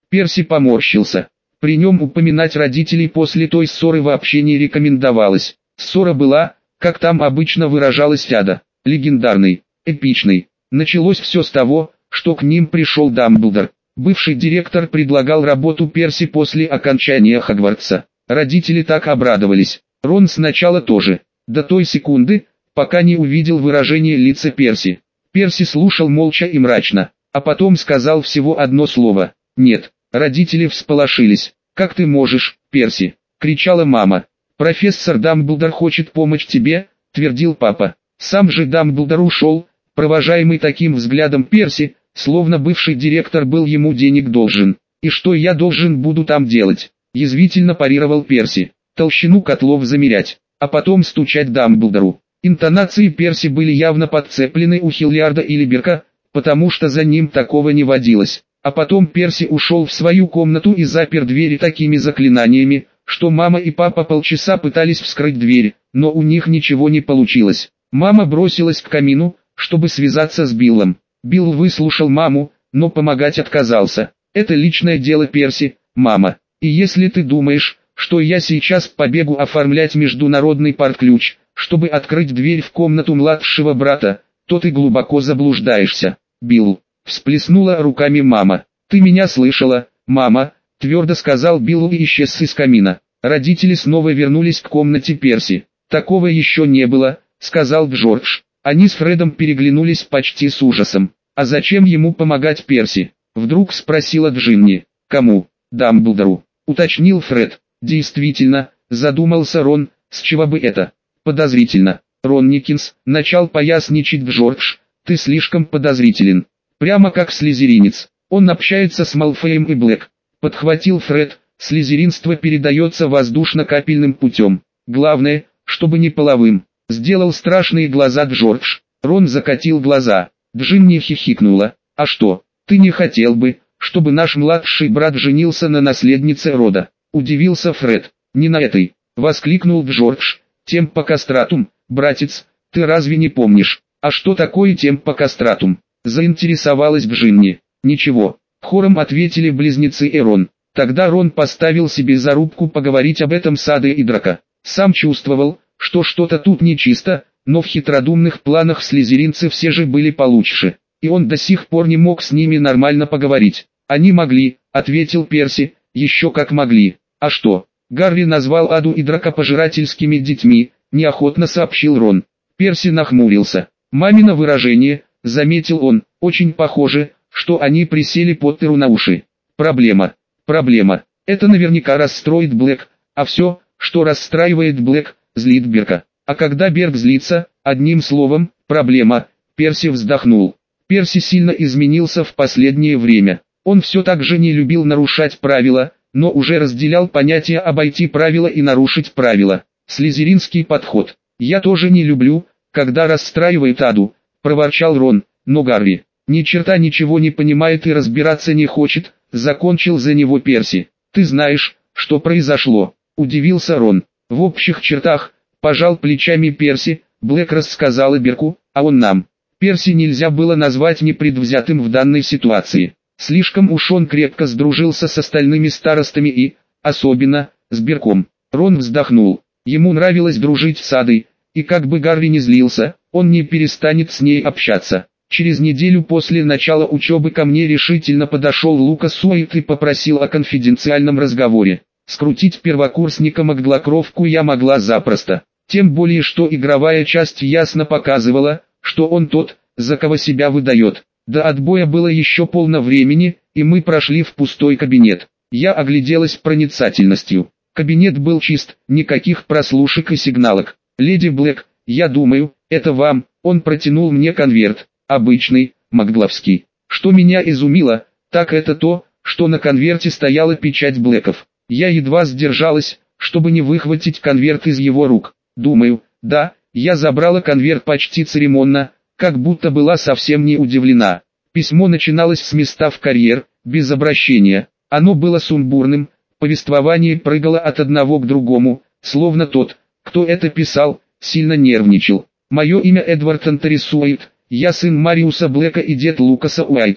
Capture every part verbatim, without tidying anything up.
Перси поморщился. При нем упоминать родителей после той ссоры вообще не рекомендовалось. Ссора была, как там обычно выражалась Ада, легендарной, эпичной. Началось все с того, что к ним пришел Дамблдор. Бывший директор предлагал работу Перси после окончания Хогвартса. Родители так обрадовались. Рон сначала тоже. До той секунды, пока не увидел выражение лица Перси. Перси слушал молча и мрачно, а потом сказал всего одно слово «нет». Родители всполошились. «Как ты можешь, Перси?» — кричала мама. «Профессор Дамблдор хочет помочь тебе», — твердил папа. Сам же Дамблдор ушел, провожаемый таким взглядом Перси, словно бывший директор был ему денег должен. «И что я должен буду там делать?» — язвительно парировал Перси. «Толщину котлов замерять, а потом стучать Дамблдору». Интонации Перси были явно подцеплены у Хиллиарда или Берка, потому что за ним такого не водилось. А потом Перси ушел в свою комнату и запер двери такими заклинаниями, что мама и папа полчаса пытались вскрыть дверь, но у них ничего не получилось. Мама бросилась к камину, чтобы связаться с Биллом. Билл выслушал маму, но помогать отказался. «Это личное дело Перси, мама. И если ты думаешь, что я сейчас побегу оформлять международный партключ, чтобы открыть дверь в комнату младшего брата, то ты глубоко заблуждаешься, Билл». Всплеснула руками мама. «Ты меня слышала, мама?» — твердо сказал Билл и исчез из камина. Родители снова вернулись к комнате Перси. «Такого еще не было», — сказал Джордж. Они с Фредом переглянулись почти с ужасом. «А зачем ему помогать Перси?» — вдруг спросила Джинни. «Кому?» «Дамблдору», — уточнил Фред. «Действительно», — задумался Рон, — «с чего бы это?» «Подозрительно». «Рон Никинс», — начал поясничать Джордж, — «ты слишком подозрителен. Прямо как слизеринец. Он общается с Малфоем и Блэк». Подхватил Фред. «Слизеринство передается воздушно-капельным путем. Главное, чтобы не половым». Сделал страшные глаза Джордж. Рон закатил глаза. Джинни хихикнула. «А что, ты не хотел бы, чтобы наш младший брат женился на наследнице рода?» Удивился Фред. «Не на этой», — воскликнул Джордж. «Темпо кастратум, братец, ты разве не помнишь?» «А что такое темпо кастратум?» Заинтересовалась Джинни. «Ничего», — хором ответили близнецы и Рон. Тогда Рон поставил себе зарубку поговорить об этом с Адой и Драко. Сам чувствовал, что что-то тут нечисто, но в хитродумных планах слизеринцы все же были получше, и он до сих пор не мог с ними нормально поговорить. «Они могли», — ответил Перси, — «еще как могли». «А что?» Гарри назвал Аду и Драко пожирательскими детьми, неохотно сообщил Рон. Перси нахмурился. «Мамино выражение», — заметил он, — «очень похоже, что они присели Поттеру на уши». «Проблема, проблема. Это наверняка расстроит Блэк, а все, что расстраивает Блэк, злит Берка. А когда Берк злится, одним словом, проблема». Перси вздохнул. Перси сильно изменился в последнее время. Он все так же не любил нарушать правила, но уже разделял понятие обойти правила и нарушить правила. Слизеринский подход. «Я тоже не люблю, когда расстраивает Аду», — проворчал Рон, но Гарри ни черта ничего не понимает и разбираться не хочет, закончил за него Перси. «Ты знаешь, что произошло?» — удивился Рон. «В общих чертах», — пожал плечами Перси, — «Блэк рассказала Берку, а он нам». Перси нельзя было назвать непредвзятым в данной ситуации. Слишком уж он крепко сдружился с остальными старостами и, особенно, с Берком. Рон вздохнул. Ему нравилось дружить с Адой, и как бы Гарри не злился, он не перестанет с ней общаться. Через неделю после начала учебы ко мне решительно подошел Лукас Уайт и попросил о конфиденциальном разговоре. Скрутить первокурсника Маглокровку я могла запросто. Тем более, что игровая часть ясно показывала, что он тот, за кого себя выдает. До отбоя было еще полно времени, и мы прошли в пустой кабинет. Я огляделась проницательностью. Кабинет был чист, никаких прослушек и сигналок. «Леди Блэк, я думаю, это вам», — он протянул мне конверт. Обычный, магловский. Что меня изумило, так это то, что на конверте стояла печать Блэков. Я едва сдержалась, чтобы не выхватить конверт из его рук. Думаю, да, я забрала конверт почти церемонно, как будто была совсем не удивлена. Письмо начиналось с места в карьер, без обращения. Оно было сумбурным, повествование прыгало от одного к другому, словно тот, кто это писал, сильно нервничал. «Мое имя Эдвард Антерис Уайт, я сын Мариуса Блэка и дед Лукаса Уайта.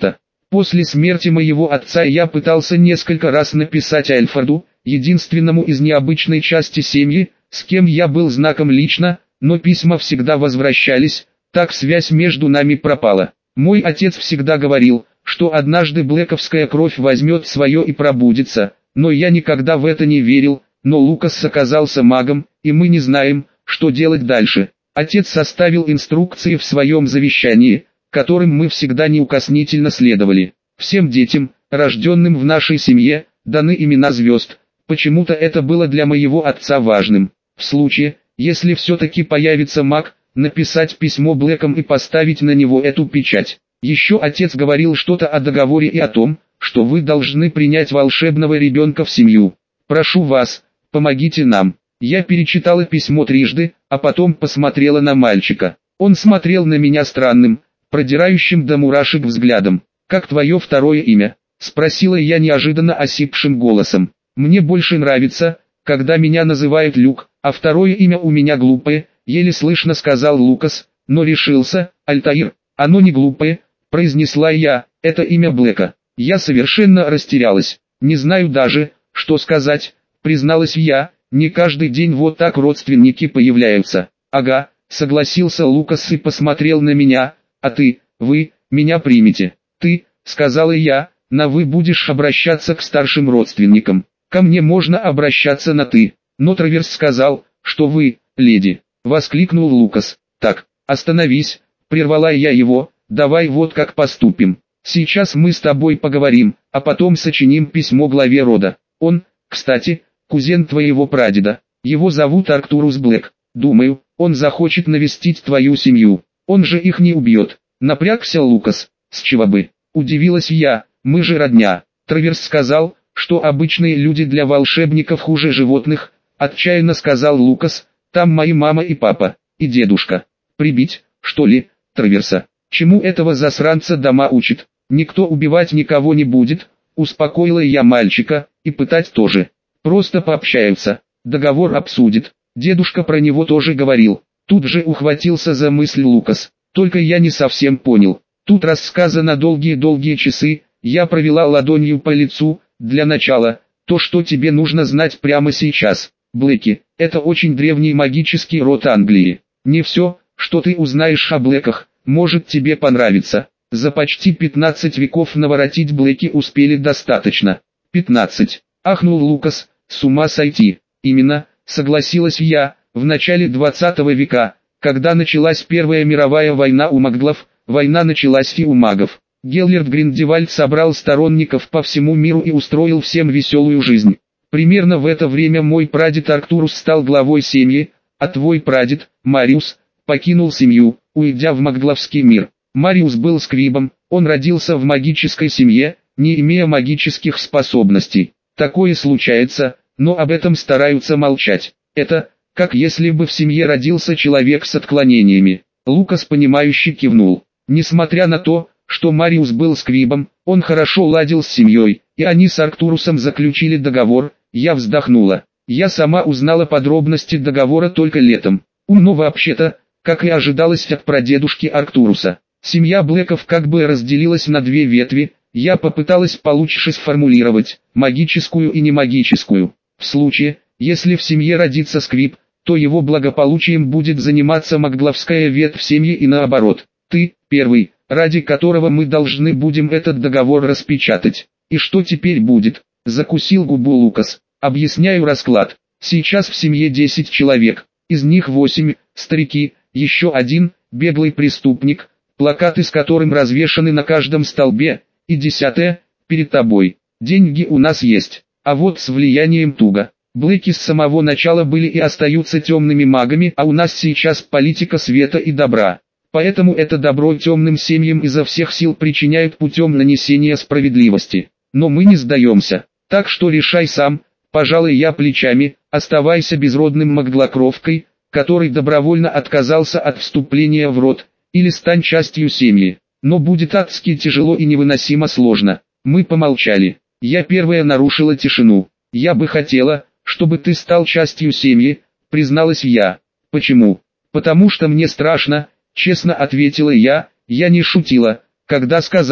После смерти моего отца я пытался несколько раз написать Альфреду, единственному из необычной части семьи, с кем я был знаком лично, но письма всегда возвращались, так связь между нами пропала. Мой отец всегда говорил, что однажды блэковская кровь возьмет свое и пробудится, но я никогда в это не верил, но Лукас оказался магом, и мы не знаем, что делать дальше. Отец составил инструкции в своем завещании, которым мы всегда неукоснительно следовали. Всем детям, рожденным в нашей семье, даны имена звезд. Почему-то это было для моего отца важным. В случае, если все-таки появится маг, написать письмо Блэкам и поставить на него эту печать. Еще отец говорил что-то о договоре и о том, что вы должны принять волшебного ребенка в семью. Прошу вас, помогите нам. Я перечитала письмо трижды, а потом посмотрела на мальчика. Он смотрел на меня странным, продирающим до мурашек взглядом. «Как твое второе имя?» – спросила я неожиданно осипшим голосом. «Мне больше нравится, когда меня называют Люк, а второе имя у меня глупое», – еле слышно сказал Лукас, но решился. «Альтаир, оно не глупое», – произнесла я, – «это имя Блэка». Я совершенно растерялась, не знаю даже, что сказать, призналась я, не каждый день вот так родственники появляются. «Ага», – согласился Лукас и посмотрел на меня, – «а ты, вы, меня примете». «Ты», — сказала я, — «на вы будешь обращаться к старшим родственникам. Ко мне можно обращаться на ты». Но Траверс сказал, что вы, леди, — воскликнул Лукас. «Так, остановись», — прервала я его, — «давай вот как поступим. Сейчас мы с тобой поговорим, а потом сочиним письмо главе рода. Он, кстати, кузен твоего прадеда, его зовут Арктурус Блэк. Думаю, он захочет навестить твою семью, он же их не убьет». Напрягся Лукас. «С чего бы?» – удивилась я, – «мы же родня». Траверс сказал, что обычные люди для волшебников хуже животных, отчаянно сказал Лукас, там мои мама и папа, и дедушка. Прибить, что ли, Траверса? Чему этого засранца дома учит? Никто убивать никого не будет, успокоила я мальчика, и пытать тоже. Просто пообщаются, договор обсудит, дедушка про него тоже говорил. Тут же ухватился за мысль Лукас, только я не совсем понял. Тут рассказано долгие-долгие часы, я провела ладонью по лицу, для начала, то, что тебе нужно знать прямо сейчас. Блэки – это очень древний магический род Англии. Не все, что ты узнаешь о Блэках, может тебе понравиться. За почти пятнадцать веков наворотить Блэки успели достаточно. пятнадцать. Ахнул Лукас, с ума сойти. Именно, согласилась я, в начале двадцатого века, когда началась Первая мировая война у маглов, война началась и у магов. Геллерд Гриндевальд собрал сторонников по всему миру и устроил всем веселую жизнь. Примерно в это время мой прадед Арктурус стал главой семьи, а твой прадед, Мариус, покинул семью, уйдя в магловский мир. Мариус был скрибом, он родился в магической семье, не имея магических способностей. Такое случается, но об этом стараются молчать. Это, как если бы в семье родился человек с отклонениями. Лукас понимающе кивнул. Несмотря на то, что Мариус был скрибом, он хорошо ладил с семьей, и они с Арктурусом заключили договор. Я вздохнула. Я сама узнала подробности договора только летом. Умно вообще-то, как и ожидалось от прадедушки Арктуруса. Семья Блэков как бы разделилась на две ветви. Я попыталась получше сформулировать, магическую и немагическую. В случае, если в семье родится скриб, то его благополучием будет заниматься магловская ветвь семьи и наоборот. Ты, первый, ради которого мы должны будем этот договор распечатать. И что теперь будет? Закусил губу Лукас. Объясняю расклад. Сейчас в семье десять человек, из них восемь, старики, еще один, беглый преступник, плакаты с которым развешаны на каждом столбе, и десятое, перед тобой. Деньги у нас есть, а вот с влиянием туго. Блэки с самого начала были и остаются темными магами, а у нас сейчас политика света и добра. Поэтому это добро темным семьям изо всех сил причиняют путем нанесения справедливости. Но мы не сдаемся, так что решай сам. Пожалуй, я плечами, оставайся безродным маглокровкой, который добровольно отказался от вступления в род, или стань частью семьи. Но будет адски тяжело и невыносимо сложно. Мы помолчали. Я первая нарушила тишину. Я бы хотела, чтобы ты стал частью семьи, призналась я. Почему? Потому что мне страшно, честно ответила я. Я не шутила, когда сказала,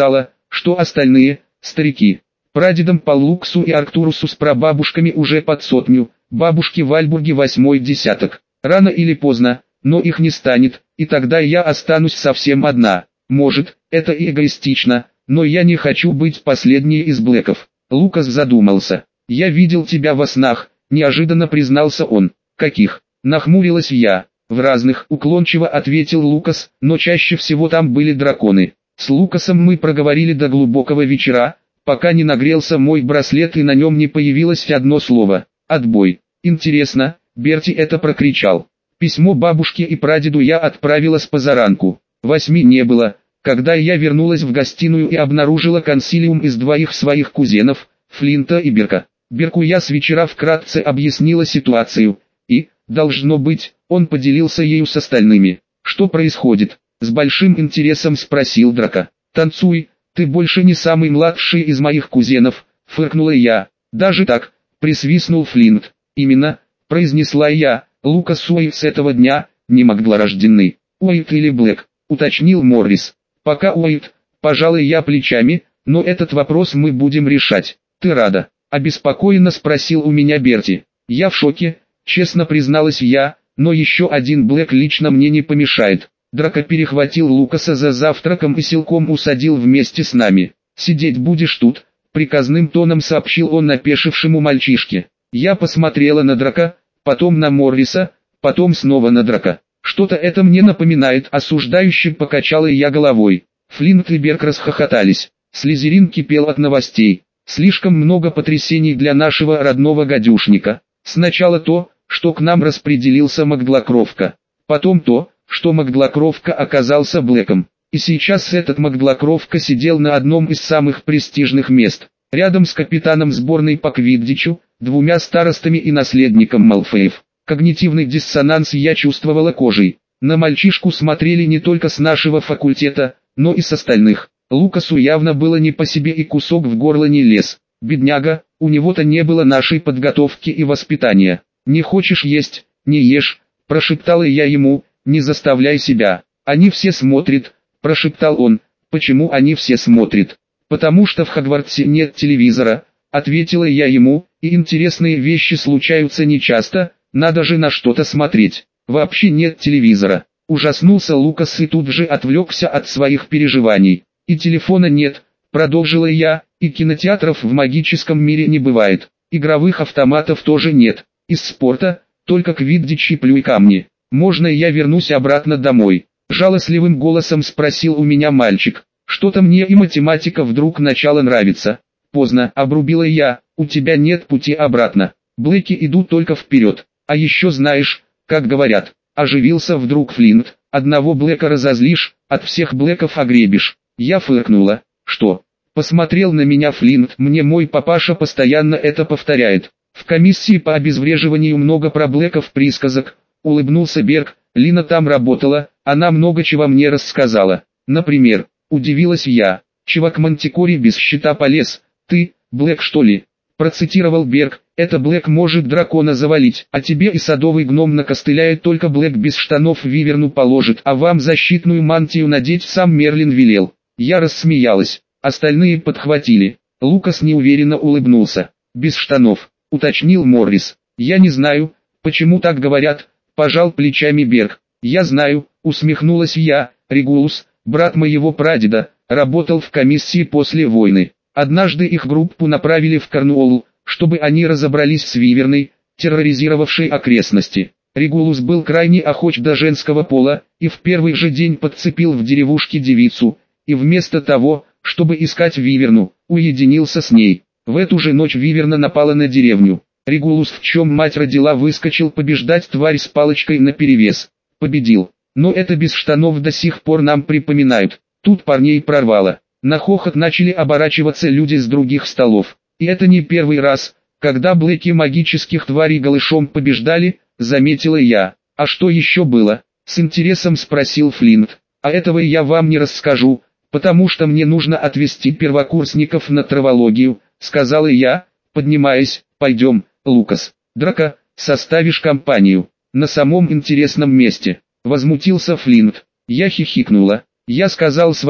что остальные, старики. Прадедам по Луксу и Арктурусу с прабабушками уже под сотню, бабушки в Альбурге восьмой десяток. Рано или поздно, но их не станет, и тогда я останусь совсем одна. Может, это и эгоистично, но я не хочу быть последней из Блэков. Лукас задумался. «Я видел тебя во снах», — неожиданно признался он. «Каких?» — нахмурилась я. «В разных», — уклончиво ответил Лукас, «но чаще всего там были драконы». С Лукасом мы проговорили до глубокого вечера, пока не нагрелся мой браслет и на нем не появилось одно слово — «отбой». «Интересно», — Берти это прокричал. Письмо бабушке и прадеду я отправила с позаранку. Восьми не было, когда я вернулась в гостиную и обнаружила консилиум из двоих своих кузенов, Флинта и Берка. Берку я с вечера вкратце объяснила ситуацию, и, должно быть, он поделился ею с остальными. «Что происходит?» — с большим интересом спросил Драко. «Танцуй, ты больше не самый младший из моих кузенов», — фыркнула я. «Даже так?» — присвистнул Флинт. «Именно», — произнесла я, — «Лукас Уэйт с этого дня, не Магдлорожденный». «Уэйт или Блэк?» — уточнил Моррис. «Пока Уэйт», — пожалуй я плечами, «но этот вопрос мы будем решать». «Ты рада?» — обеспокоенно спросил у меня Берти. «Я в шоке», — честно призналась я, «но еще один Блэк лично мне не помешает». Драко перехватил Лукаса за завтраком и силком усадил вместе с нами. «Сидеть будешь тут», — приказным тоном сообщил он опешившему мальчишке. Я посмотрела на Драко, потом на Морриса, потом снова на Драко. «Что-то это мне напоминает», — осуждающе покачала я головой. Флинт и Берк расхохотались. Слизерин кипел от новостей. Слишком много потрясений для нашего родного гадюшника. Сначала то, что к нам распределился Магдлокровка. Потом то, что Магдлокровка оказался Блэком. И сейчас этот Магдлокровка сидел на одном из самых престижных мест. Рядом с капитаном сборной по квиддичу, двумя старостами и наследником Малфеев. Когнитивный диссонанс я чувствовала кожей. На мальчишку смотрели не только с нашего факультета, но и с остальных. Лукасу явно было не по себе и кусок в горло не лез. Бедняга, у него-то не было нашей подготовки и воспитания. «Не хочешь есть, не ешь», — прошептала я ему, «не заставляй себя». «Они все смотрят», — прошептал он. «Почему они все смотрят?» «Потому что в Хогвартсе нет телевизора», — ответила я ему, «и интересные вещи случаются нечасто, надо же на что-то смотреть». «Вообще нет телевизора». Ужаснулся Лукас и тут же отвлекся от своих переживаний. «И телефона нет», — продолжила я, «и кинотеатров в магическом мире не бывает, игровых автоматов тоже нет, из спорта, только квиддич и плюй камни. Можно я вернусь обратно домой?» Жалостливым голосом спросил у меня мальчик. «Что-то мне и математика вдруг начала нравиться». «Поздно», — обрубила я, «у тебя нет пути обратно. Блэки идут только вперед. А еще знаешь, как говорят». Оживился вдруг Флинт. «Одного Блэка разозлишь, от всех Блэков огребешь». Я фыркнула. «Что?» Посмотрел на меня Флинт. «Мне мой папаша постоянно это повторяет. В комиссии по обезвреживанию много про Блэков присказок». Улыбнулся Берк. «Лина там работала, она много чего мне рассказала. Например, удивилась я. Чувак Мантикори без щита полез. Ты, Блэк что ли?» Процитировал Берк. «Это Блэк может дракона завалить, а тебе и садовый гном накостыляет, только Блэк без штанов виверну положит, а вам защитную мантию надеть сам Мерлин велел». Я рассмеялась. Остальные подхватили. Лукас неуверенно улыбнулся. «Без штанов», — уточнил Моррис. «Я не знаю, почему так говорят», — пожал плечами Берк. «Я знаю», — усмехнулась я. «Регулус, брат моего прадеда, работал в комиссии после войны. Однажды их группу направили в Корнуолл, чтобы они разобрались с виверной, терроризировавшей окрестности. Регулус был крайне охоч до женского пола, и в первый же день подцепил в деревушке девицу, и вместо того, чтобы искать виверну, уединился с ней. В эту же ночь виверна напала на деревню. Регулус, в чем мать родила, выскочил побеждать тварь с палочкой наперевес. Победил. Но это без штанов до сих пор нам припоминают. Тут парней прорвало. На хохот начали оборачиваться люди с других столов. И это не первый раз, когда Блэки магических тварей голышом побеждали, заметила я. «А что еще было?» — с интересом спросил Флинт. «А этого я вам не расскажу, потому что мне нужно отвезти первокурсников на травологию», — сказала я, поднимаясь. «Пойдем, Лукас. Драко, составишь компанию. На самом интересном месте», — возмутился Флинт. Я хихикнула. Я сказал своим,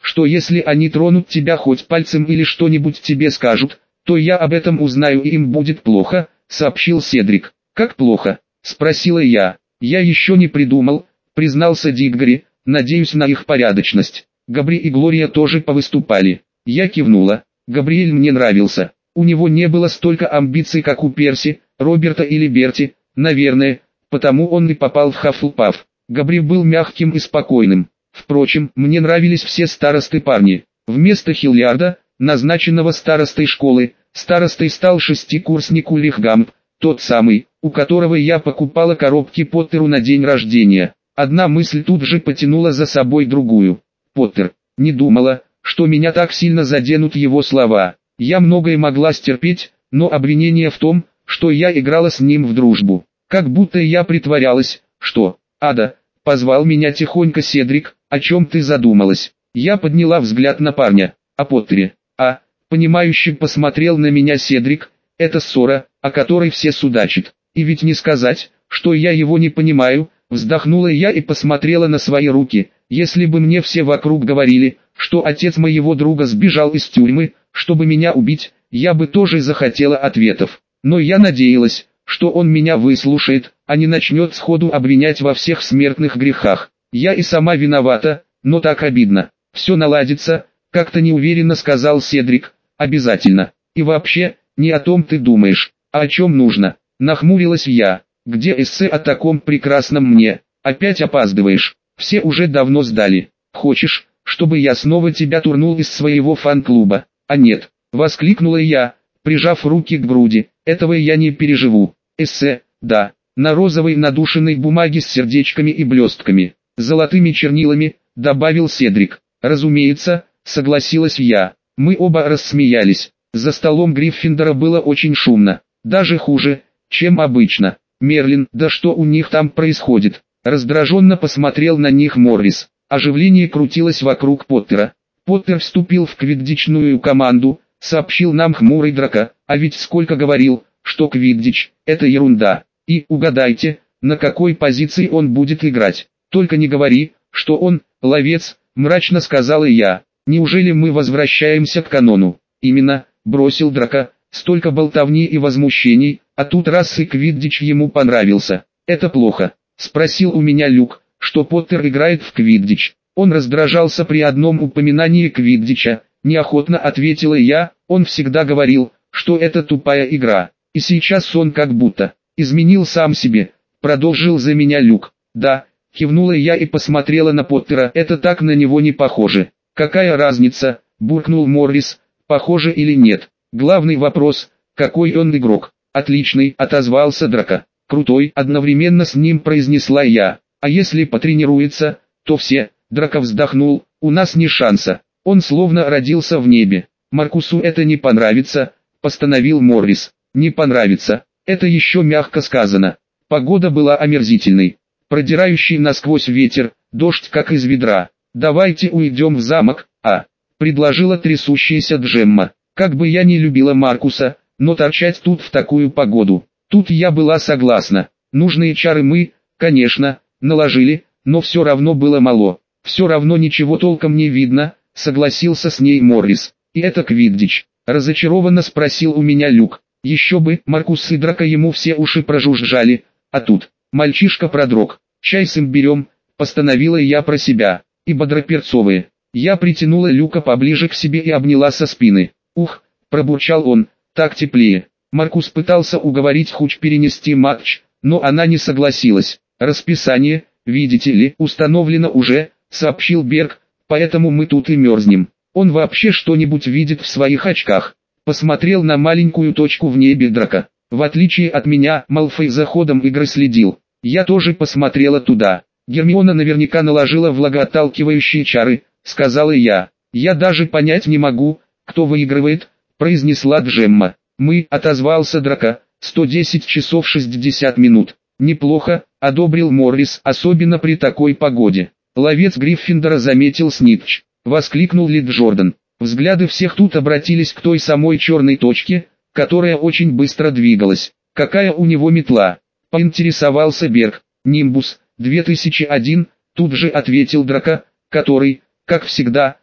что если они тронут тебя хоть пальцем или что-нибудь тебе скажут, то я об этом узнаю и им будет плохо, сообщил Седрик. Как плохо? Спросила я. Я еще не придумал, признался Диггори, надеюсь на их порядочность. Габри и Глория тоже повыступали. Я кивнула. Габриэль мне нравился. У него не было столько амбиций, как у Перси, Роберта или Берти, наверное, потому он и попал в Хаффлпаф. Габри был мягким и спокойным. Впрочем, мне нравились все старосты парни. Вместо Хиллиарда, назначенного старостой школы, старостой стал шестикурсник Ульрих Гамп, тот самый, у которого я покупала коробки Поттеру на день рождения. Одна мысль тут же потянула за собой другую. Поттер. Не думала, что меня так сильно заденут его слова. Я многое могла стерпеть, но обвинение в том, что я играла с ним в дружбу. Как будто я притворялась, что... Ада, позвал меня тихонько Седрик, о чем ты задумалась? Я подняла взгляд на парня. О Поттере. А, понимающе посмотрел на меня Седрик, это ссора, о которой все судачат. И ведь не сказать, что я его не понимаю, вздохнула я и посмотрела на свои руки. Если бы мне все вокруг говорили, что отец моего друга сбежал из тюрьмы, чтобы меня убить, я бы тоже захотела ответов. Но я надеялась, что он меня выслушает, а не начнет сходу обвинять во всех смертных грехах. Я и сама виновата, но так обидно. Все наладится, как-то неуверенно сказал Седрик. Обязательно. И вообще, не о том ты думаешь, а о чем нужно. Нахмурилась я. Где эссе о таком прекрасном мне? Опять опаздываешь. Все уже давно сдали. Хочешь, чтобы я снова тебя турнул из своего фан-клуба? А нет, воскликнула я, прижав руки к груди. Этого я не переживу. Эссе, да, на розовой надушенной бумаге с сердечками и блестками, золотыми чернилами, добавил Седрик. Разумеется, согласилась я. Мы оба рассмеялись. За столом Гриффиндора было очень шумно, даже хуже, чем обычно. Мерлин, да что у них там происходит? Раздраженно посмотрел на них Моррис. Оживление крутилось вокруг Поттера. Поттер вступил в квиддичную команду, сообщил нам хмурый Драко, а ведь сколько говорил, что квиддич – это ерунда. И, угадайте, на какой позиции он будет играть. Только не говори, что он – ловец, мрачно сказала я. Неужели мы возвращаемся к канону? Именно, бросил Драко, столько болтовни и возмущений, а тут раз и квиддич ему понравился. Это плохо. Спросил у меня Люк, что Поттер играет в квиддич. Он раздражался при одном упоминании квиддича. Неохотно ответила я, он всегда говорил, что это тупая игра. И сейчас он как будто изменил сам себе. Продолжил за меня Люк. Да, кивнула я и посмотрела на Поттера. Это так на него не похоже. Какая разница, буркнул Моррис, похоже или нет. Главный вопрос, какой он игрок. Отличный, отозвался Драко. Крутой, одновременно с ним произнесла я. А если потренируется, то все. Драко вздохнул, у нас ни шанса. Он словно родился в небе. Маркусу это не понравится, постановил Моррис. Не понравится, это еще мягко сказано. Погода была омерзительной. Продирающий насквозь ветер, дождь как из ведра. Давайте уйдем в замок, а? Предложила трясущаяся Джемма. Как бы я не любила Маркуса, но торчать тут в такую погоду. Тут я была согласна. Нужные чары мы, конечно, наложили, но все равно было мало. Все равно ничего толком не видно, согласился с ней Моррис. И это квиддич. Разочарованно спросил у меня Люк. Еще бы, Маркус и Драко ему все уши прожужжали. А тут, мальчишка продрог. Чай с имбирем, постановила я про себя. И бодроперцовые. Я притянула Люка поближе к себе и обняла со спины. Ух, пробурчал он, так теплее. Маркус пытался уговорить Хуч перенести матч, но она не согласилась. Расписание, видите ли, установлено уже, сообщил Берг, поэтому мы тут и мерзнем. Он вообще что-нибудь видит в своих очках. Посмотрел на маленькую точку в небе Драко. В отличие от меня, Малфой за ходом игры следил. Я тоже посмотрела туда. Гермиона наверняка наложила влагоотталкивающие чары, сказала я. Я даже понять не могу, кто выигрывает, произнесла Джемма. Мы, отозвался Драко, сто десять часов шестьдесят минут. Неплохо, одобрил Моррис, особенно при такой погоде. Ловец Гриффиндора заметил Снитч. Воскликнул Ли Джордан. Взгляды всех тут обратились к той самой черной точке, которая очень быстро двигалась. Какая у него метла? Поинтересовался Берг. Нимбус, две тысячи один, тут же ответил Драко, который, как всегда,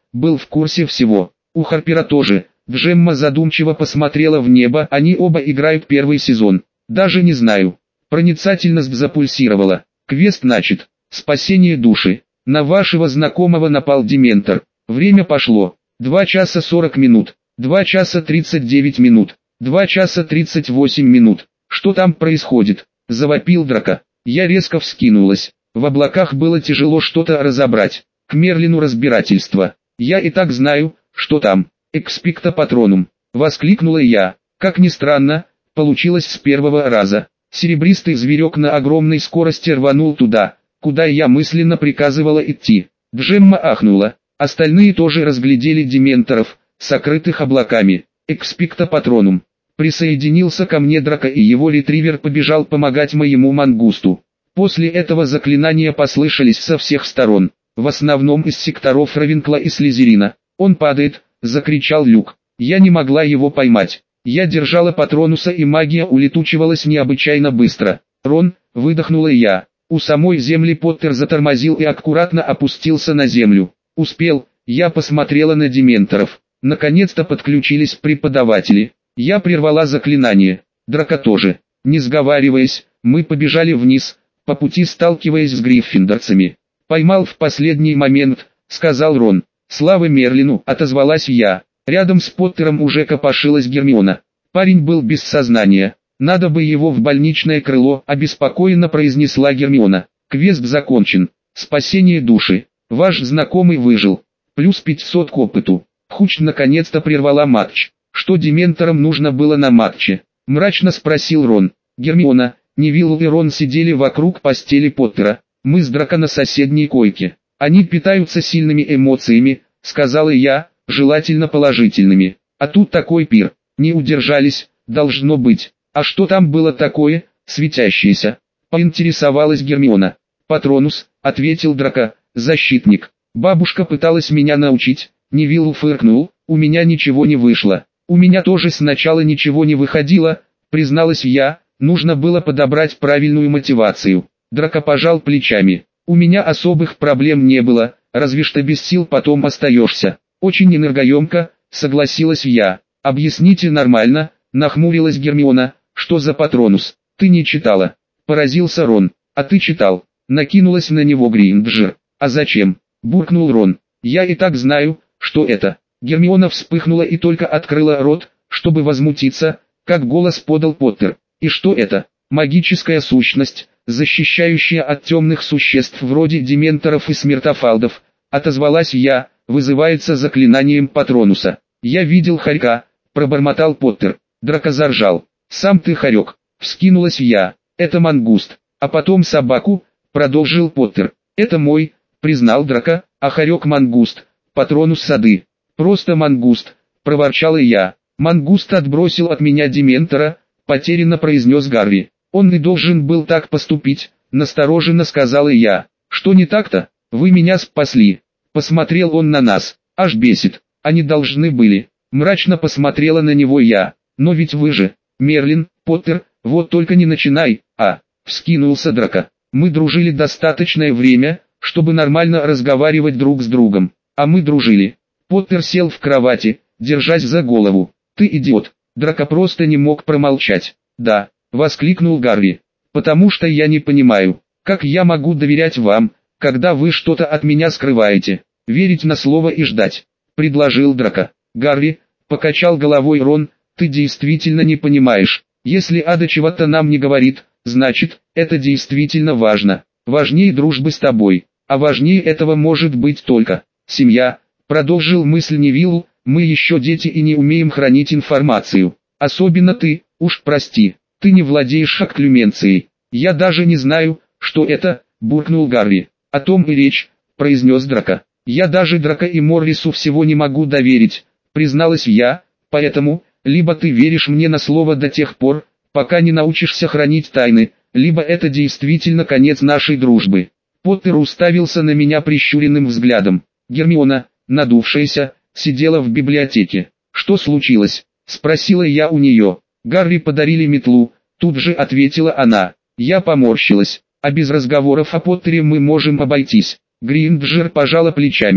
был в курсе всего. У Харпера тоже. Джемма задумчиво посмотрела в небо, они оба играют первый сезон. Даже не знаю. Проницательность запульсировала. Квест начат. Спасение души. На вашего знакомого напал дементор. Время пошло. два часа сорок минут. два часа тридцать девять минут. два часа тридцать восемь минут. Что там происходит? Завопил Драко. Я резко вскинулась. В облаках было тяжело что-то разобрать. К Мерлину разбирательство. Я и так знаю, что там. «Экспекто патронум», — воскликнула я. Как ни странно, получилось с первого раза. Серебристый зверек на огромной скорости рванул туда, куда я мысленно приказывала идти. Джемма ахнула. Остальные тоже разглядели дементоров, сокрытых облаками. «Экспекто патронум». Присоединился ко мне Драко, и его ретривер побежал помогать моему мангусту. После этого заклинания послышались со всех сторон, в основном из секторов Равенкла и Слизерина. «Он падает!» — закричал Люк. Я не могла его поймать. Я держала Патронуса, и магия улетучивалась необычайно быстро. «Рон!» — выдохнула я. У самой земли Поттер затормозил и аккуратно опустился на землю. «Успел!» — я посмотрела на дементоров. Наконец-то подключились преподаватели. Я прервала заклинание. Драко тоже. Не сговариваясь, мы побежали вниз, по пути сталкиваясь с гриффиндорцами. «Поймал в последний момент», — сказал Рон. «Слава Мерлину!» — отозвалась я. Рядом с Поттером уже копошилась Гермиона. Парень был без сознания. «Надо бы его в больничное крыло», — обеспокоенно произнесла Гермиона. «Квест закончен. Спасение души. Ваш знакомый выжил. Плюс пятьсот к опыту». Хуч наконец-то прервала матч. «Что дементорам нужно было на матче?» — мрачно спросил Рон. Гермиона, Невилл и Рон сидели вокруг постели Поттера. «Мы с Драко на соседней койке. Они питаются сильными эмоциями», — сказала я, — «желательно положительными. А тут такой пир. Не удержались, должно быть». «А что там было такое, светящееся?» — поинтересовалась Гермиона. «Патронус», — ответил Драко, — «защитник. Бабушка пыталась меня научить». Невилл фыркнул. «У меня ничего не вышло». «У меня тоже сначала ничего не выходило», — призналась я, — «нужно было подобрать правильную мотивацию». Драко пожал плечами. «У меня особых проблем не было, разве что без сил потом остаешься». «Очень энергоемко», — согласилась я. «Объясните нормально», — нахмурилась Гермиона. «Что за Патронус? Ты не читала?» Поразился Рон. «А ты читал?» Накинулась на него Гринджер. «А зачем?» Буркнул Рон. «Я и так знаю, что это». Гермиона вспыхнула и только открыла рот, чтобы возмутиться, как голос подал Поттер. «И что это?» «Магическая сущность, защищающая от темных существ вроде дементоров и смертофалдов», отозвалась я, «вызывается заклинанием Патронуса». «Я видел хорька», пробормотал Поттер. Драко заржал. «Сам ты хорек», вскинулась я. «Это мангуст». «А потом собаку», продолжил Поттер. «Это мой», признал Драко, «а хорек мангуст, Патронус сады». «Просто мангуст», проворчала я. «Мангуст отбросил от меня дементора», потерянно произнес Гарри. «Он не должен был так поступить», настороженно сказала я. «Что не так-то? Вы меня спасли». Посмотрел он на нас. «Аж бесит. Они должны были». Мрачно посмотрела на него я. «Но ведь вы же, Мерлин, Поттер, вот только не начинай, а...» Вскинулся Драко. «Мы дружили достаточное время, чтобы нормально разговаривать друг с другом. А мы дружили». Поттер сел в кровати, держась за голову. «Ты идиот». Драко просто не мог промолчать. «Да», — воскликнул Гарри. «Потому что я не понимаю, как я могу доверять вам, когда вы что-то от меня скрываете. Верить на слово и ждать», — предложил Драко. «Гарри», — покачал головой Рон, — «ты действительно не понимаешь. Если Ада чего-то нам не говорит, значит, это действительно важно. Важнее дружбы с тобой, а важнее этого может быть только семья». Продолжил мысль Невилл, «мы еще дети и не умеем хранить информацию. Особенно ты, уж прости, ты не владеешь окклюменцией». «Я даже не знаю, что это», буркнул Гарри. «О том и речь», произнес Драко. «Я даже Драко и Моррису всего не могу доверить», призналась я, «поэтому, либо ты веришь мне на слово до тех пор, пока не научишься хранить тайны, либо это действительно конец нашей дружбы». Поттер уставился на меня прищуренным взглядом. Гермиона, надувшаяся, сидела в библиотеке. «Что случилось?» — спросила я у нее. «Гарри подарили метлу», тут же ответила она. Я поморщилась. «А без разговоров о Поттере мы можем обойтись». Гринджер пожала плечами.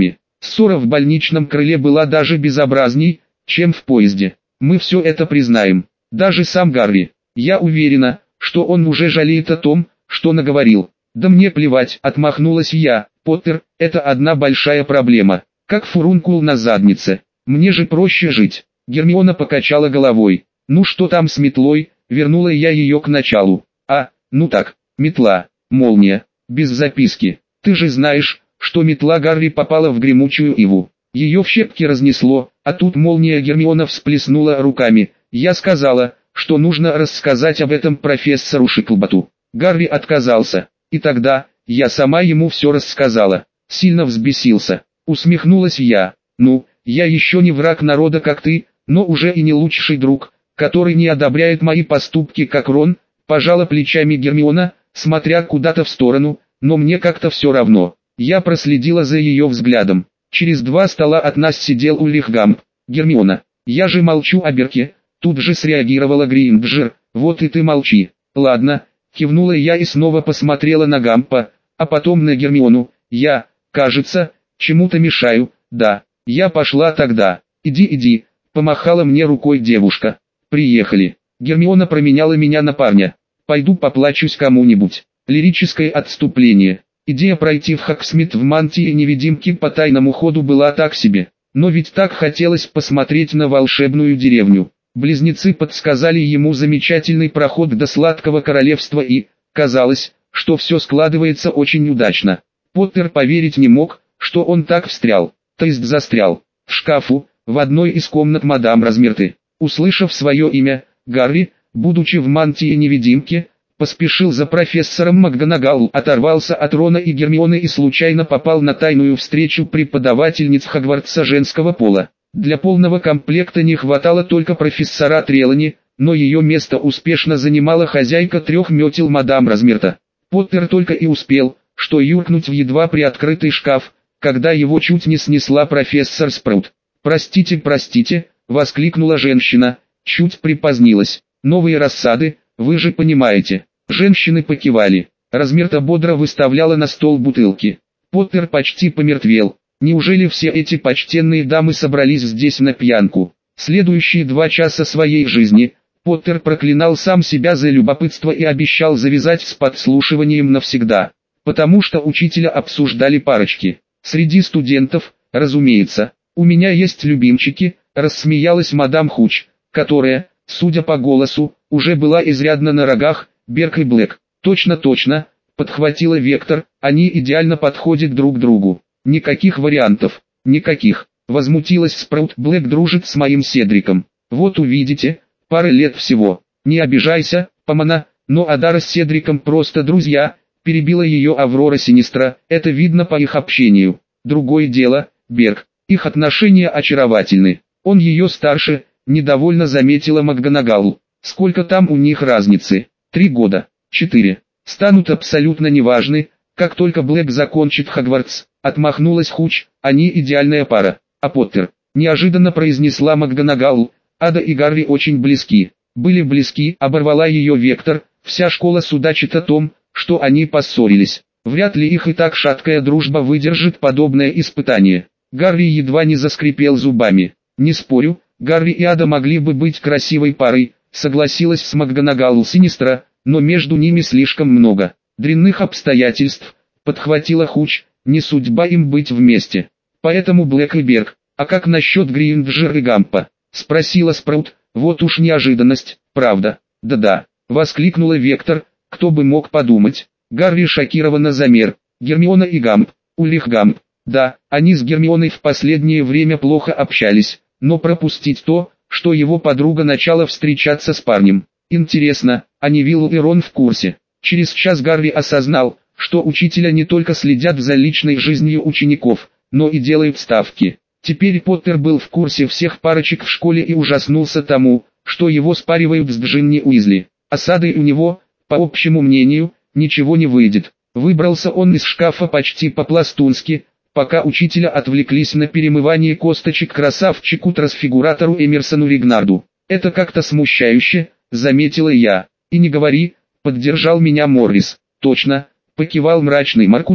Ссора в больничном крыле была даже безобразней, чем в поезде. Мы все это признаем. Даже сам Гарри. Я уверена, что он уже жалеет о том, что наговорил. Да мне плевать, отмахнулась я. Поттер, это одна большая проблема. Как фурункул на заднице. Мне же проще жить. Гермиона покачала головой. Ну что там с метлой, вернула я ее к началу. А, ну так, метла, молния, без записки. Ты же знаешь, что метла Гарри попала в гремучую иву. Ее в щепки разнесло, а тут молния. Гермиона всплеснула руками. Я сказала, что нужно рассказать об этом профессору Шиклботу. Гарри отказался, и тогда я сама ему все рассказала. Сильно взбесился. Усмехнулась я. Ну, я еще не враг народа, как ты, но уже и не лучший друг, который не одобряет мои поступки, как Рон. Пожала плечами Гермиона, смотря куда-то в сторону, но мне как-то все равно. Я проследила за ее взглядом. Через два стола от нас сидел Ульрих Гамп. Гермиона, я же молчу о Берке. Тут же среагировала Гринджер. Вот и ты молчи. Ладно, кивнула я и снова посмотрела на Гампа, а потом на Гермиону. Я, кажется, чему-то мешаю. Да, я пошла тогда. Иди, иди, помахала мне рукой девушка. Приехали. Гермиона променяла меня на парня. Пойду поплачусь кому-нибудь. Лирическое отступление. Идея пройти в Хогсмит в мантии невидимки по тайному ходу была так себе. Но ведь так хотелось посмотреть на волшебную деревню. Близнецы подсказали ему замечательный проход до Сладкого Королевства и, казалось, что все складывается очень удачно. Поттер поверить не мог, что он так встрял, то есть застрял, в шкафу, в одной из комнат мадам Размерты. Услышав свое имя, Гарри, будучи в мантии невидимки, поспешил за профессором МакГонагал, оторвался от Рона и Гермионы и случайно попал на тайную встречу преподавательниц Хогвартса женского пола. Для полного комплекта не хватало только профессора Трелани, но ее место успешно занимала хозяйка трех метел мадам Размерта. Поттер только и успел, что юркнуть в едва приоткрытый шкаф, когда его чуть не снесла профессор Спраут. «Простите, простите», — воскликнула женщина, чуть припозднилась. «Новые рассады, вы же понимаете». Женщины покивали. Размерта бодро выставляла на стол бутылки. Поттер почти помертвел. Неужели все эти почтенные дамы собрались здесь на пьянку? Следующие два часа своей жизни Поттер проклинал сам себя за любопытство и обещал завязать с подслушиванием навсегда. Потому что учителя обсуждали парочки. Среди студентов, разумеется. «У меня есть любимчики», — рассмеялась мадам Хуч, которая, судя по голосу, уже была изрядно на рогах. Берк и Блэк. «Точно-точно», — подхватила Вектор, — «они идеально подходят друг другу». «Никаких вариантов, никаких», — возмутилась Спраут. «Блэк дружит с моим Седриком. Вот увидите, пара лет всего. Не обижайся, Помона, но Адара с Седриком просто друзья», — перебила ее Аврора Синистра. «Это видно по их общению. Другое дело, Берк, их отношения очаровательны. Он ее старше», — недовольно заметила МакГонагал. «Сколько там у них разницы? Три года, четыре. Станут абсолютно неважны, как только Блэк закончит Хогвартс», — отмахнулась Хуч. «Они идеальная пара». «А Поттер», — неожиданно произнесла МакГонагал, — «Ада и Гарри очень близки». «Были близки», — оборвала ее Вектор. «Вся школа судачит о том, что они поссорились. Вряд ли их и так шаткая дружба выдержит подобное испытание». Гарри едва не заскрипел зубами. «Не спорю, Гарри и Ада могли бы быть красивой парой», — согласилась с МакГонагал Синистра, «но между ними слишком много дрянных обстоятельств», — подхватила Хуч. «Не судьба им быть вместе. Поэтому Блэк и Берк». «А как насчет Гринджер и Гампа?» — спросила Спраут. «Вот уж неожиданность, правда». «Да-да», — воскликнула Вектор, — «кто бы мог подумать». Гарри шокированно замер. «Гермиона и Гамп, Ульрих Гамп». Да, они с Гермионой в последнее время плохо общались, но пропустить то, что его подруга начала встречаться с парнем. Интересно, а Невилл и Рон в курсе? Через час Гарри осознал, что учителя не только следят за личной жизнью учеников, но и делают ставки. Теперь Поттер был в курсе всех парочек в школе и ужаснулся тому, что его спаривают с Джинни Уизли. Осадой у него, по общему мнению, ничего не выйдет. Выбрался он из шкафа почти по-пластунски, пока учителя отвлеклись на перемывание косточек красавчику-трансфигуратору Эмерсону Ригнарду. «Это как-то смущающе», — заметила я. «И не говори», — поддержал меня Моррис. «Точно», — покивал мрачный Маркус,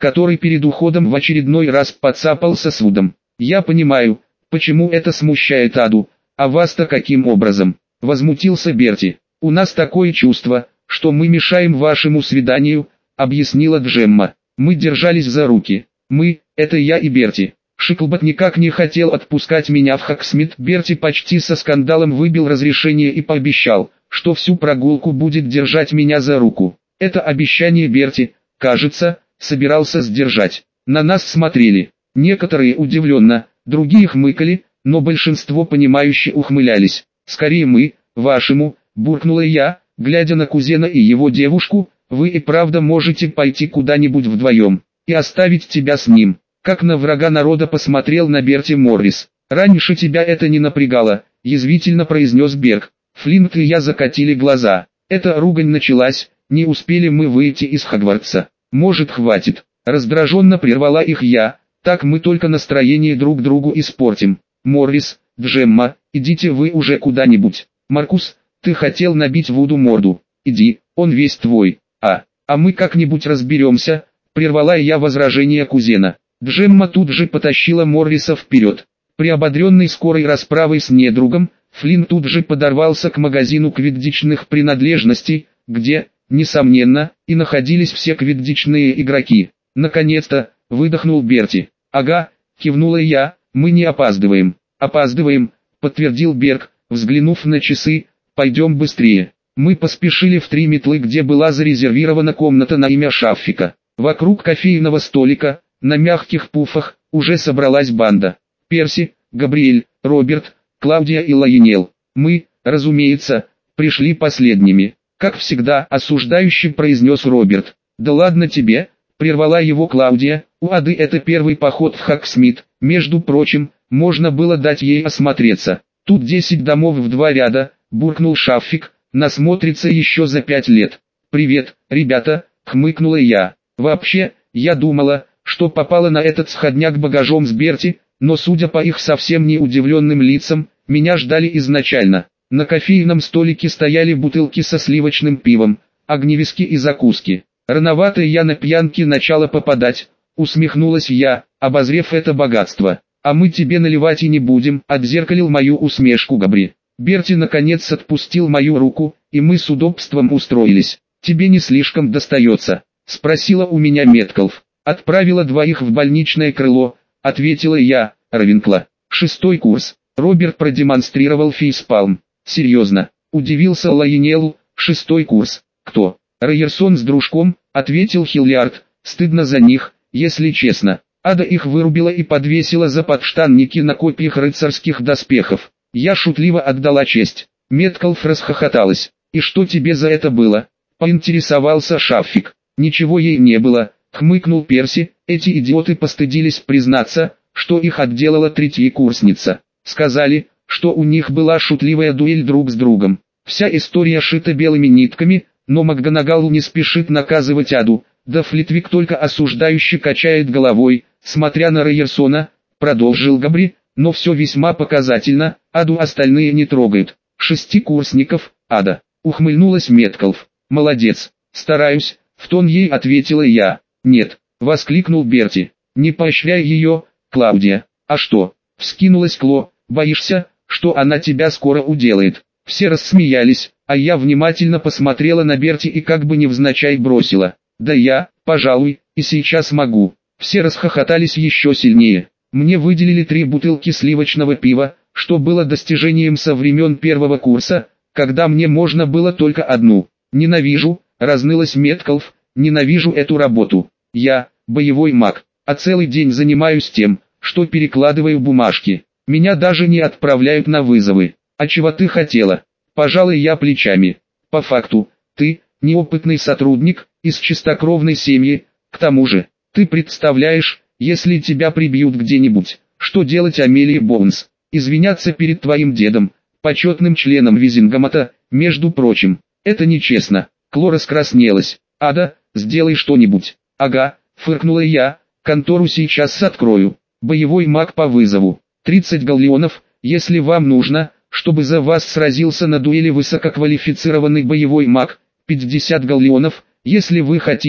который перед уходом в очередной раз подцапался с Вудом. Я понимаю, почему это смущает Аду, а вас-то каким образом? Возмутился Берти. У нас такое чувство, что мы мешаем вашему свиданию, объяснила Джемма. Мы держались за руки. Мы, это я и Берти. Шиклбот никак не хотел отпускать меня в Хоксмит. Берти почти со скандалом выбил разрешение и пообещал, что всю прогулку будет держать меня за руку. Это обещание Берти, кажется, собирался сдержать. На нас смотрели. Некоторые удивленно, другие хмыкали, но большинство понимающе ухмылялись. «Скорее мы, вашему», — буркнула я, глядя на кузена и его девушку, «вы и правда можете пойти куда-нибудь вдвоем, и оставить тебя с ним». Как на врага народа посмотрел на Берти Моррис. «Раньше тебя это не напрягало», — язвительно произнес Берг. Флинт и я закатили глаза. Эта ругань началась, не успели мы выйти из Хогвартса. «Может, хватит?» — раздраженно прервала их я. «Так мы только настроение друг другу испортим. Моррис, Джемма, идите вы уже куда-нибудь. Маркус, ты хотел набить Вуду морду. Иди, он весь твой. А, а мы как-нибудь разберемся», — прервала я возражение кузена. Джемма тут же потащила Морриса вперед. Приободренный скорой расправой с недругом, Флинн тут же подорвался к магазину квиддичных принадлежностей, где, несомненно, и находились все квиддичные игроки. «Наконец-то!» — выдохнул Берти. «Ага», — кивнула я, — «мы не опаздываем». «Опаздываем», — подтвердил Берг, взглянув на часы. «Пойдем быстрее». Мы поспешили в три метлы, где была зарезервирована комната на имя Шаффика. Вокруг кофейного столика, на мягких пуфах, уже собралась банда. Перси, Габриэль, Роберт, Клаудия и Лайонел. Мы, разумеется, пришли последними. «Как всегда», — осуждающе произнес Роберт. «Да ладно тебе», — прервала его Клаудия, — «у Ады это первый поход в Хоксмит, между прочим, можно было дать ей осмотреться. Тут десять домов в два ряда», — буркнул Шаффик, — «насмотрится еще за пять лет». «Привет, ребята», — хмыкнула я. «Вообще, я думала, что попала на этот сходняк багажом с Берти, но судя по их совсем не удивленным лицам, меня ждали изначально». На кофейном столике стояли бутылки со сливочным пивом, огневиски и закуски. «Рановато я на пьянке начала попадать», — усмехнулась я, обозрев это богатство. «А мы тебе наливать и не будем», — отзеркалил мою усмешку Габри. Берти наконец отпустил мою руку, и мы с удобством устроились. «Тебе не слишком достается?» — спросила у меня Меткалф. «Отправила двоих в больничное крыло», — ответила я, — «Равенкла. Шестой курс». Роберт продемонстрировал фейспалм. «Серьезно?» — удивился Лайонел. «Шестой курс. Кто?» «Райерсон с дружком», — ответил Хиллиард. «Стыдно за них, если честно. Ада их вырубила и подвесила за подштанники на копьях рыцарских доспехов. Я шутливо отдала честь». Меткалф расхохоталась. «И что тебе за это было?» — поинтересовался Шаффик. «Ничего ей не было», — хмыкнул Перси. «Эти идиоты постыдились признаться, что их отделала третьекурсница. Сказали, что у них была шутливая дуэль друг с другом. Вся история шита белыми нитками, но МакГонагал не спешит наказывать Аду, да Флитвик только осуждающе качает головой, смотря на Райерсона», — продолжил Габри, — «но все весьма показательно, Аду остальные не трогают». «Шестикурсников, Ада», — ухмыльнулась Меткалф. «Молодец, стараюсь», — в тон ей ответила я. «Нет», — воскликнул Берти, — «не поощряй ее, Клаудия». «А что?» — вскинулась Кло, — «боишься, что она тебя скоро уделает?» Все рассмеялись, а я внимательно посмотрела на Берти и как бы невзначай бросила: «Да я, пожалуй, и сейчас могу». Все расхохотались еще сильнее. Мне выделили три бутылки сливочного пива, что было достижением со времен первого курса, когда мне можно было только одну. «Ненавижу», — разнылась Меткалф, — «ненавижу эту работу. Я, боевой маг, а целый день занимаюсь тем, что перекладываю бумажки. Меня даже не отправляют на вызовы. А чего ты хотела?» Пожалуй, я плечами. «По факту, ты, неопытный сотрудник, из чистокровной семьи, к тому же, ты представляешь, если тебя прибьют где-нибудь, что делать Амелии Боунс? Извиняться перед твоим дедом, почетным членом Визингамата, между прочим. Это нечестно». Кло раскраснелась. «Ада, сделай что-нибудь». «Ага», фыркнула я, — «контору сейчас открою. Боевой маг по вызову. тридцать галлеонов, если вам нужно, чтобы за вас сразился на дуэли высококвалифицированный боевой маг. пятьдесят галлеонов, если вы хотите,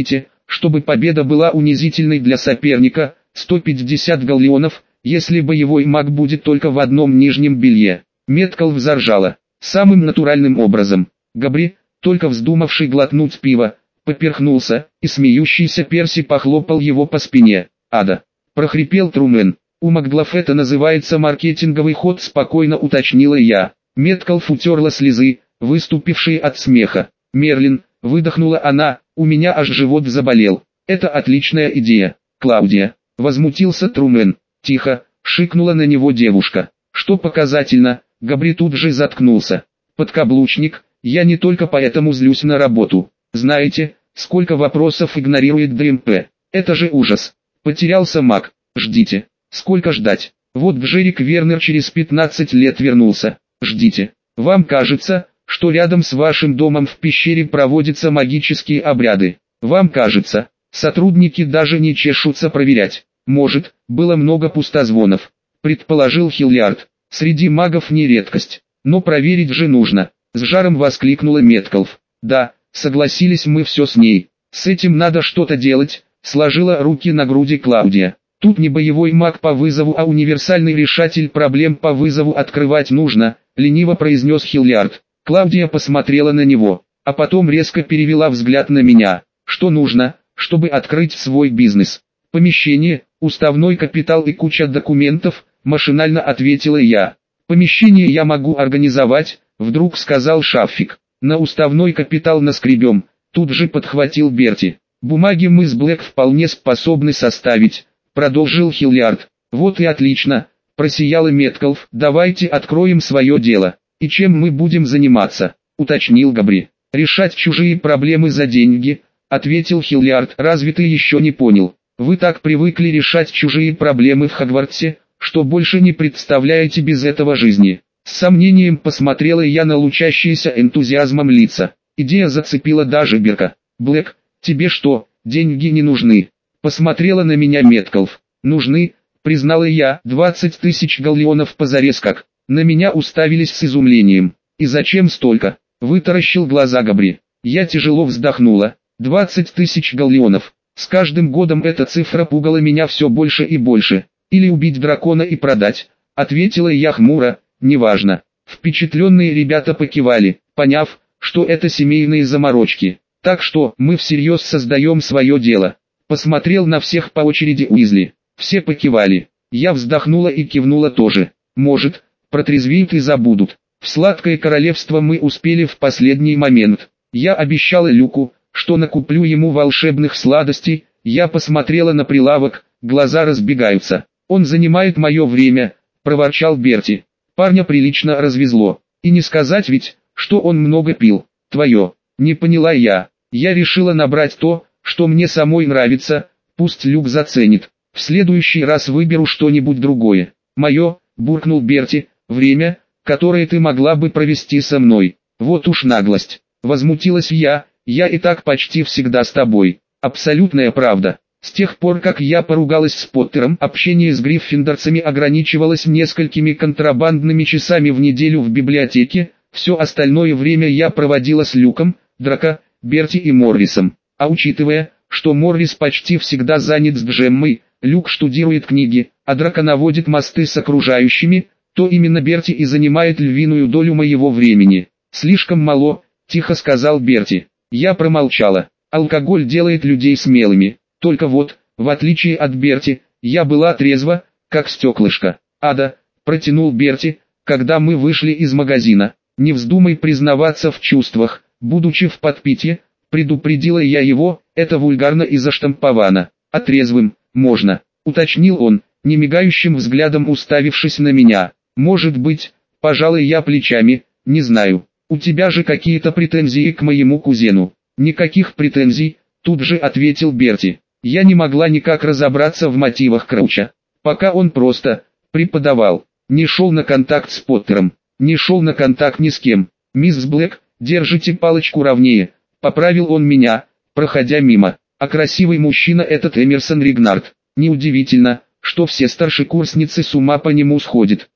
чтобы победа была унизительной для соперника, сто пятьдесят галлеонов, если боевой маг будет только в одном нижнем белье. Меткалф заржала. Самым натуральным образом. Габри, только вздумавший глотнуть пива, поперхнулся, и смеющийся Перси похлопал его по спине. «Ада!» – прохрипел Трумен. «У Макглов это называется маркетинговый ход», – спокойно уточнила я. Меткалф утерла слезы, выступившие от смеха. «Мерлин», – выдохнула она, – «у меня аж живот заболел. Это отличная идея, Клаудия», – возмутился Трумен. «Тихо», – шикнула на него девушка. Что показательно, Габри тут же заткнулся. «Подкаблучник, я не только поэтому злюсь на работу. Знаете, сколько вопросов игнорирует ДМП? Это же ужас. Потерялся маг. Ждите. Сколько ждать? Вот Джерик Вернер через пятнадцать лет вернулся. Ждите. Вам кажется, что рядом с вашим домом в пещере проводятся магические обряды. Вам кажется, сотрудники даже не чешутся проверять. Может, было много пустозвонов, предположил Хиллиард. Среди магов не редкость. Но проверить же нужно. С жаром воскликнула Меткалф. Да, согласились мы все с ней. С этим надо что-то делать, сложила руки на груди Клаудия. Тут не боевой маг по вызову, а универсальный решатель проблем по вызову открывать нужно, лениво произнес Хиллиард. Клаудия посмотрела на него, а потом резко перевела взгляд на меня. Что нужно, чтобы открыть свой бизнес? Помещение, уставной капитал и куча документов, машинально ответила я. Помещение я могу организовать, вдруг сказал Шаффик. На уставной капитал наскребем, тут же подхватил Берти. Бумаги мы с Блэк вполне способны составить, продолжил Хиллиард. Вот и отлично, просияла Меткалф. Давайте откроем свое дело. И чем мы будем заниматься, уточнил Габри. Решать чужие проблемы за деньги, ответил Хиллиард. Разве ты еще не понял? Вы так привыкли решать чужие проблемы в Хогвартсе, что больше не представляете без этого жизни. С сомнением посмотрела я на лучащиеся энтузиазмом лица. Идея зацепила даже Берка. «Блэк, тебе что, деньги не нужны?» Посмотрела на меня Меткалф. «Нужны», признала я. «двадцать тысяч галлеонов позарез как». На меня уставились с изумлением. «И зачем столько?» Вытаращил глаза Габри. Я тяжело вздохнула. «двадцать тысяч галлеонов». С каждым годом эта цифра пугала меня все больше и больше. «Или убить дракона и продать», ответила я хмуро. «Неважно». Впечатленные ребята покивали, поняв, что это семейные заморочки. «Так что, мы всерьез создаем свое дело». Посмотрел на всех по очереди Уизли. Все покивали. Я вздохнула и кивнула тоже. «Может, протрезвеют и забудут». В сладкое королевство мы успели в последний момент. Я обещала Люку, что накуплю ему волшебных сладостей. Я посмотрела на прилавок, глаза разбегаются. «Он занимает мое время», проворчал Берти. Парня прилично развезло. И не сказать ведь, что он много пил. Твое. Не поняла я. Я решила набрать то, что мне самой нравится, пусть Люк заценит. В следующий раз выберу что-нибудь другое. Мое, буркнул Берти, время, которое ты могла бы провести со мной. Вот уж наглость. Возмутилась я, я и так почти всегда с тобой. Абсолютная правда. С тех пор, как я поругалась с Поттером, общение с гриффиндорцами ограничивалось несколькими контрабандными часами в неделю в библиотеке, все остальное время я проводила с Люком, Драко, Берти и Моррисом. А учитывая, что Моррис почти всегда занят с Джеммой, Люк штудирует книги, а Драко наводит мосты с окружающими, то именно Берти и занимает львиную долю моего времени. «Слишком мало», – тихо сказал Берти. Я промолчала. Алкоголь делает людей смелыми. Только вот, в отличие от Берти, я была трезва, как стеклышко. «Ада», – протянул Берти, когда мы вышли из магазина. «Не вздумай признаваться в чувствах, будучи в подпитии», – предупредила я его. Это вульгарно и заштамповано. «А трезвым, можно», – уточнил он, немигающим взглядом уставившись на меня. «Может быть», – пожалуй я плечами, – «не знаю. У тебя же какие-то претензии к моему кузену». «Никаких претензий», – тут же ответил Берти. Я не могла никак разобраться в мотивах Кроуча. Пока он просто преподавал, не шел на контакт с Поттером, не шел на контакт ни с кем. «Мисс Блэк, держите палочку ровнее», – поправил он меня, проходя мимо. А красивый мужчина этот Эмерсон Ригнард. Неудивительно, что все старшекурсницы с ума по нему сходят.